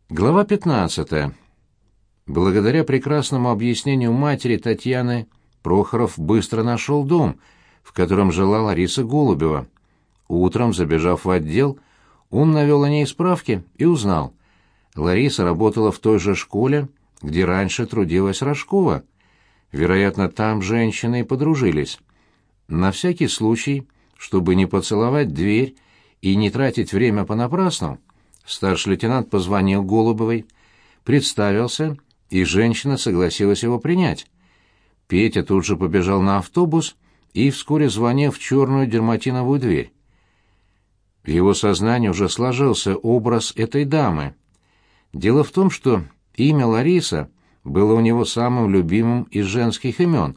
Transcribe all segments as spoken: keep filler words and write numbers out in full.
Глава пятнадцатая. Благодаря прекрасному объяснению матери Татьяны, Прохоров быстро нашел дом, в котором жила Лариса Голубева. Утром, забежав в отдел, он навел о ней справки и узнал. Лариса работала в той же школе, где раньше трудилась Рожкова. Вероятно, там женщины и подружились. На всякий случай, чтобы не поцеловать дверь и не тратить время понапрасну, старший лейтенант позвонил Голубевой, представился, и женщина согласилась его принять. Петя тут же побежал на автобус и вскоре звонил в черную дерматиновую дверь. В его сознании уже сложился образ этой дамы. Дело в том, что имя Лариса было у него самым любимым из женских имен,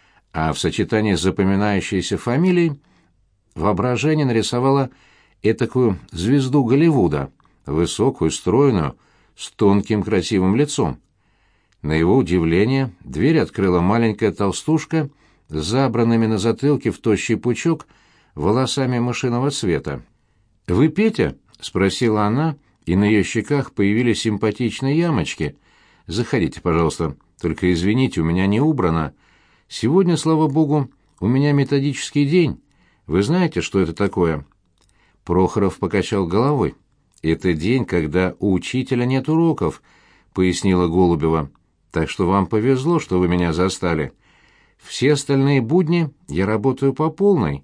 а в сочетании с запоминающейся фамилией воображение нарисовало этакую звезду Голливуда, высокую, стройную, с тонким красивым лицом. На его удивление дверь открыла маленькая толстушка с забранными на затылке в тощий пучок волосами мышиного цвета. «Вы Петя?» — спросила она, и на ее щеках появились симпатичные ямочки. «Заходите, пожалуйста. Только извините, у меня не убрано. Сегодня, слава богу, у меня методический день. Вы знаете, что это такое?» Прохоров покачал головой. «Это день, когда у учителя нет уроков», — пояснила Голубева. «Так что вам повезло, что вы меня застали. Все остальные будни я работаю по полной,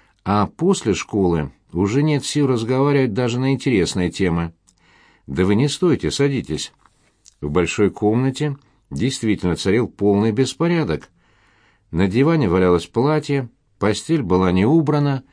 а после школы уже нет сил разговаривать даже на интересные темы. Да вы не стойте, садитесь». В большой комнате действительно царил полный беспорядок. На диване валялось платье, постель была не убрана,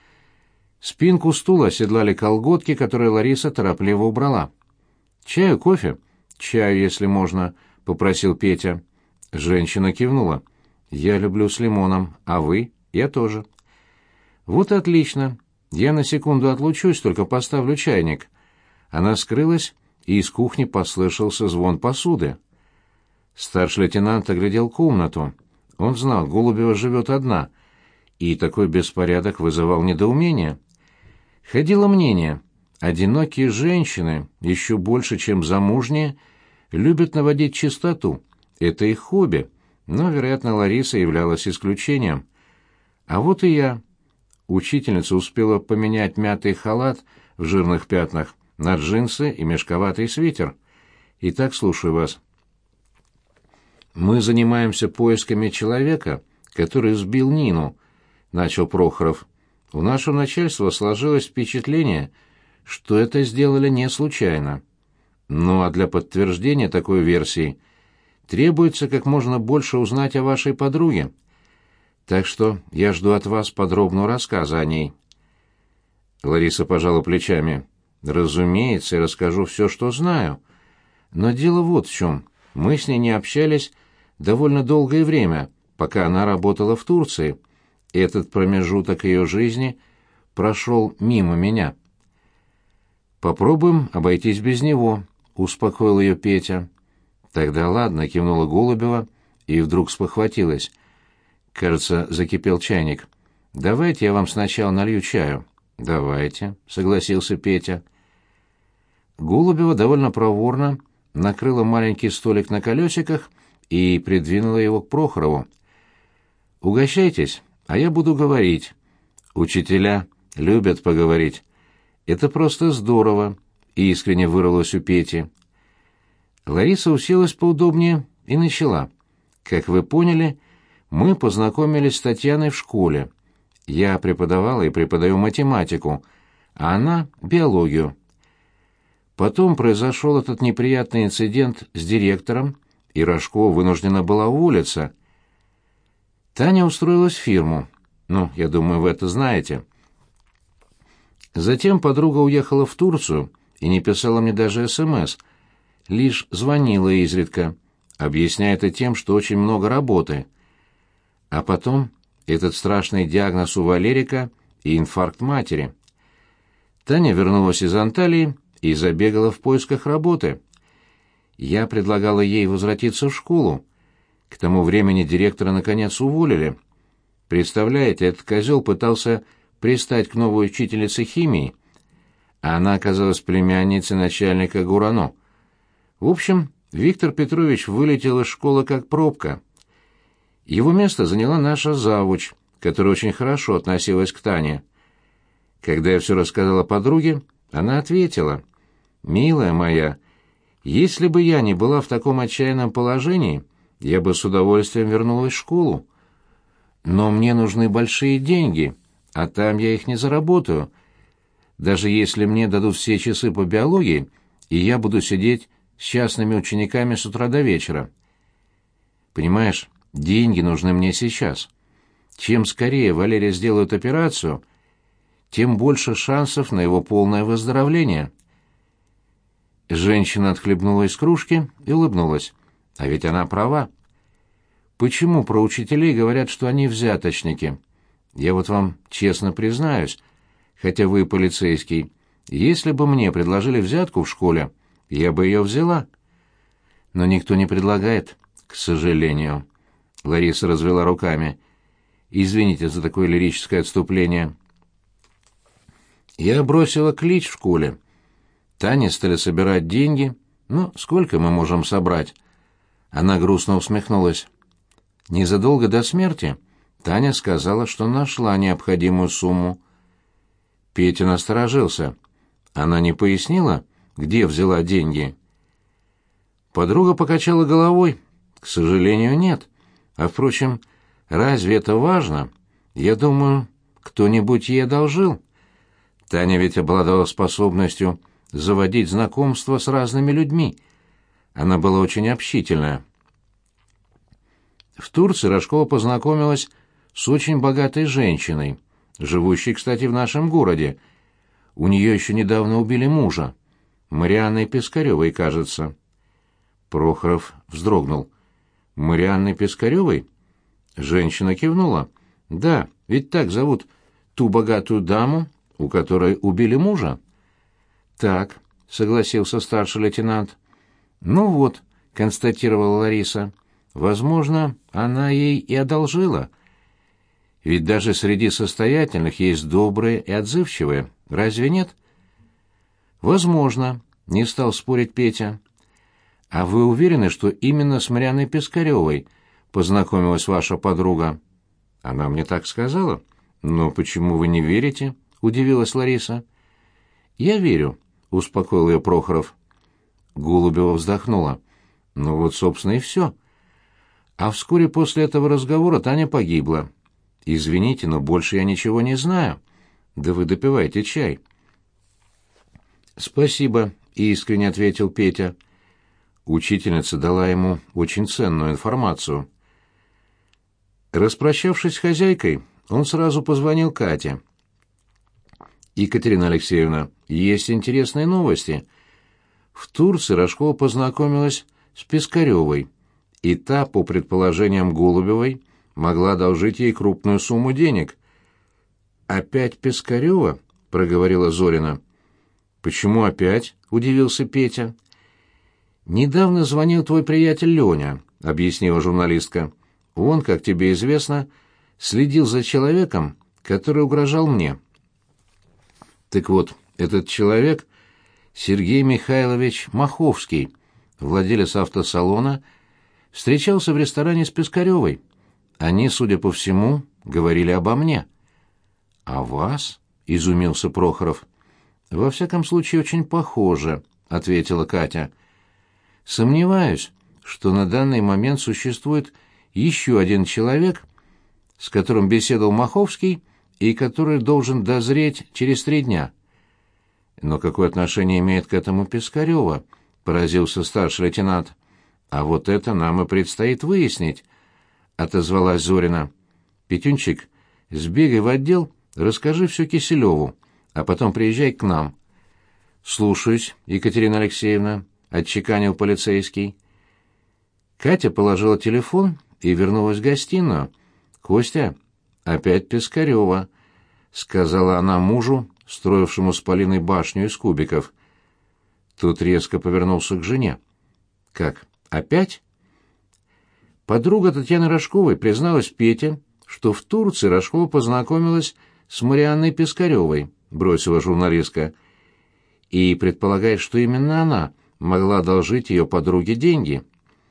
спинку стула оседлали колготки, которые Лариса торопливо убрала. «Чаю, кофе?» «Чаю, если можно», — попросил Петя. Женщина кивнула. «Я люблю с лимоном, а вы?» «Я тоже». «Вот и отлично. Я на секунду отлучусь, только поставлю чайник». Она скрылась, и из кухни послышался звон посуды. Старший лейтенант оглядел комнату. Он знал, Голубева живет одна, и такой беспорядок вызывал недоумение. Ходило мнение, одинокие женщины, еще больше, чем замужние, любят наводить чистоту. Это их хобби, но, вероятно, Лариса являлась исключением. А вот и я. Учительница успела поменять мятый халат в жирных пятнах на джинсы и мешковатый свитер. Итак, слушаю вас. «Мы занимаемся поисками человека, который сбил Нину», — начал Прохоров. «У нашего начальства сложилось впечатление, что это сделали не случайно. Ну а для подтверждения такой версии требуется как можно больше узнать о вашей подруге. Так что я жду от вас подробного рассказа о ней». Лариса пожала плечами. «Разумеется, я расскажу все, что знаю. Но дело вот в чем. Мы с ней не общались довольно долгое время, пока она работала в Турции. Этот промежуток ее жизни прошел мимо меня». «Попробуем обойтись без него», — успокоил ее Петя. «Тогда ладно», — кивнула Голубева и вдруг спохватилась. Кажется, закипел чайник. «Давайте я вам сначала налью чаю». «Давайте», — согласился Петя. Голубева довольно проворно накрыла маленький столик на колесиках и придвинула его к Прохорову. «Угощайтесь, а я буду говорить. Учителя любят поговорить. Это просто здорово», — искренне вырвалось у Пети. Лариса уселась поудобнее и начала. «Как вы поняли, мы познакомились с Татьяной в школе. Я преподавала и преподаю математику, а она — биологию. Потом произошел этот неприятный инцидент с директором, и Рожкова вынуждена была уволиться. Таня устроилась в фирму. Ну, я думаю, вы это знаете. Затем подруга уехала в Турцию и не писала мне даже СМС, лишь звонила изредка, объясняя это тем, что очень много работы. А потом этот страшный диагноз у Валерика и инфаркт матери. Таня вернулась из Анталии и забегала в поисках работы. Я предлагала ей возвратиться в школу. К тому времени директора наконец уволили. Представляете, этот козел пытался пристать к новой учительнице химии, а она оказалась племянницей начальника ГУРАНО. В общем, Виктор Петрович вылетел из школы как пробка. Его место заняла наша завуч, которая очень хорошо относилась к Тане. Когда я все рассказала подруге, она ответила: «Милая моя, если бы я не была в таком отчаянном положении, я бы с удовольствием вернулась в школу. Но мне нужны большие деньги, а там я их не заработаю. Даже если мне дадут все часы по биологии, и я буду сидеть с частными учениками с утра до вечера. Понимаешь, деньги нужны мне сейчас. Чем скорее Валерия сделает операцию, тем больше шансов на его полное выздоровление». Женщина отхлебнула из кружки и улыбнулась. А ведь она права. Почему про учителей говорят, что они взяточники? Я вот вам честно признаюсь, хотя вы полицейский, если бы мне предложили взятку в школе, я бы ее взяла. Но никто не предлагает, к сожалению. Лариса развела руками. Извините за такое лирическое отступление. Я бросила клич в школе. Тане стали собирать деньги. Ну, сколько мы можем собрать? Она грустно усмехнулась. Незадолго до смерти Таня сказала, что нашла необходимую сумму. Петя насторожился. Она не пояснила, где взяла деньги? Подруга покачала головой. К сожалению, нет. А, впрочем, разве это важно? Я думаю, кто-нибудь ей одолжил. Таня ведь обладала способностью заводить знакомства с разными людьми. Она была очень общительная. В Турции Рожкова познакомилась с очень богатой женщиной, живущей, кстати, в нашем городе. У нее еще недавно убили мужа. Марианной Пискаревой, кажется. Прохоров вздрогнул. Марианной Пискаревой? Женщина кивнула. Да, ведь так зовут ту богатую даму, у которой убили мужа. Так, согласился старший лейтенант. Ну вот, констатировала Лариса. Возможно, она ей и одолжила. Ведь даже среди состоятельных есть добрые и отзывчивые. Разве нет? Возможно, не стал спорить Петя. А вы уверены, что именно с Марианной Пискаревой познакомилась ваша подруга? Она мне так сказала. Но почему вы не верите? Удивилась Лариса. Я верю, успокоил ее Прохоров. Голубева вздохнула. Ну вот, собственно, и все. А вскоре после этого разговора Таня погибла. Извините, но больше я ничего не знаю. Да вы допивайте чай. Спасибо, искренне ответил Петя. Учительница дала ему очень ценную информацию. Распрощавшись с хозяйкой, он сразу позвонил Кате. «Екатерина Алексеевна, есть интересные новости. В Турции Рожкова познакомилась с Пискаревой, и та, по предположениям Голубевой, могла одолжить ей крупную сумму денег». «Опять Пискарева?» — проговорила Зорина. «Почему опять?» — удивился Петя. «Недавно звонил твой приятель Леня», — объяснила журналистка. «Он, как тебе известно, следил за человеком, который угрожал мне». Так вот, этот человек — Сергей Михайлович Маховский, владелец автосалона, встречался в ресторане с Пискаревой. Они, судя по всему, говорили обо мне. «О вас?» — изумился Прохоров. «Во всяком случае, очень похоже», — ответила Катя. «Сомневаюсь, что на данный момент существует еще один человек, с которым беседовал Маховский и который должен дозреть через три дня». «Но какое отношение имеет к этому Пискарева?» — поразился старший лейтенант. «А вот это нам и предстоит выяснить», — отозвалась Зорина. «Петюнчик, сбегай в отдел, расскажи все Киселеву, а потом приезжай к нам». «Слушаюсь, Екатерина Алексеевна», — отчеканил полицейский. Катя положила телефон и вернулась в гостиную. «Костя, опять Пискарева», — сказала она мужу, строившему с Полиной башню из кубиков. Тот резко повернулся к жене. «Как, опять?» Подруга Татьяны Рожковой призналась Пете, что в Турции Рожкова познакомилась с Марианной Пискаревой, бросила журналистка, и предполагает, что именно она могла одолжить ее подруге деньги.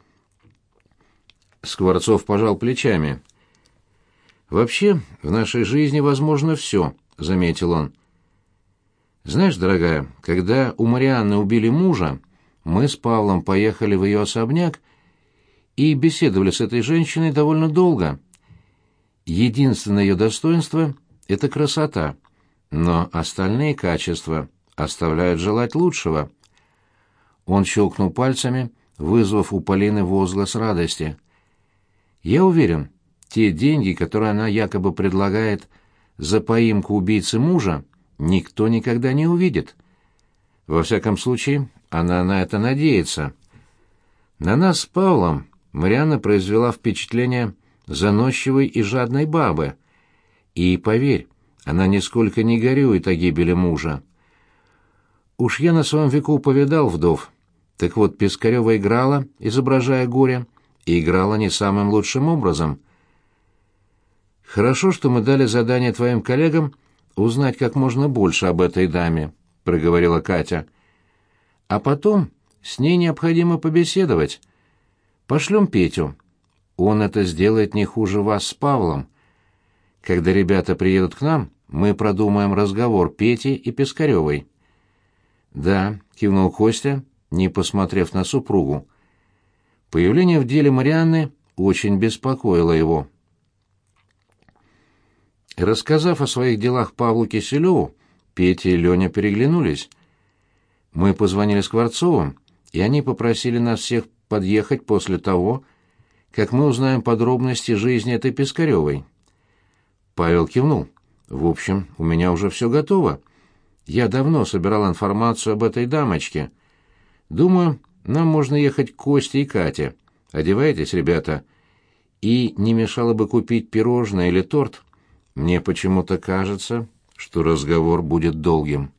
Скворцов пожал плечами. «Вообще, в нашей жизни возможно все», — заметил он. «Знаешь, дорогая, когда у Марианны убили мужа, мы с Павлом поехали в ее особняк и беседовали с этой женщиной довольно долго. Единственное ее достоинство — это красота, но остальные качества оставляют желать лучшего». Он щелкнул пальцами, вызвав у Полины возглас радости. «Я уверен, те деньги, которые она якобы предлагает за поимку убийцы мужа, никто никогда не увидит. Во всяком случае, она на это надеется. На нас с Павлом Марианна произвела впечатление заносчивой и жадной бабы. И, поверь, она нисколько не горюет о гибели мужа. Уж я на своем веку повидал вдов. Так вот, Пискарёва играла, изображая горе, и играла не самым лучшим образом. Хорошо, что мы дали задание твоим коллегам узнать как можно больше об этой даме, — проговорила Катя. А потом с ней необходимо побеседовать. Пошлем Петю. Он это сделает не хуже вас с Павлом. Когда ребята приедут к нам, мы продумаем разговор Пети и Пискарёвой». «Да», — кивнул Костя, не посмотрев на супругу. Появление в деле Марианны очень беспокоило его. Рассказав о своих делах Павлу Киселеву, Петя и Леня переглянулись. «Мы позвонили Скворцовым, и они попросили нас всех подъехать после того, как мы узнаем подробности жизни этой Пискарёвой». Павел кивнул. «В общем, у меня уже все готово. Я давно собирал информацию об этой дамочке. Думаю, нам можно ехать к Косте и Кате. Одевайтесь, ребята. И не мешало бы купить пирожное или торт. Мне почему-то кажется, что разговор будет долгим».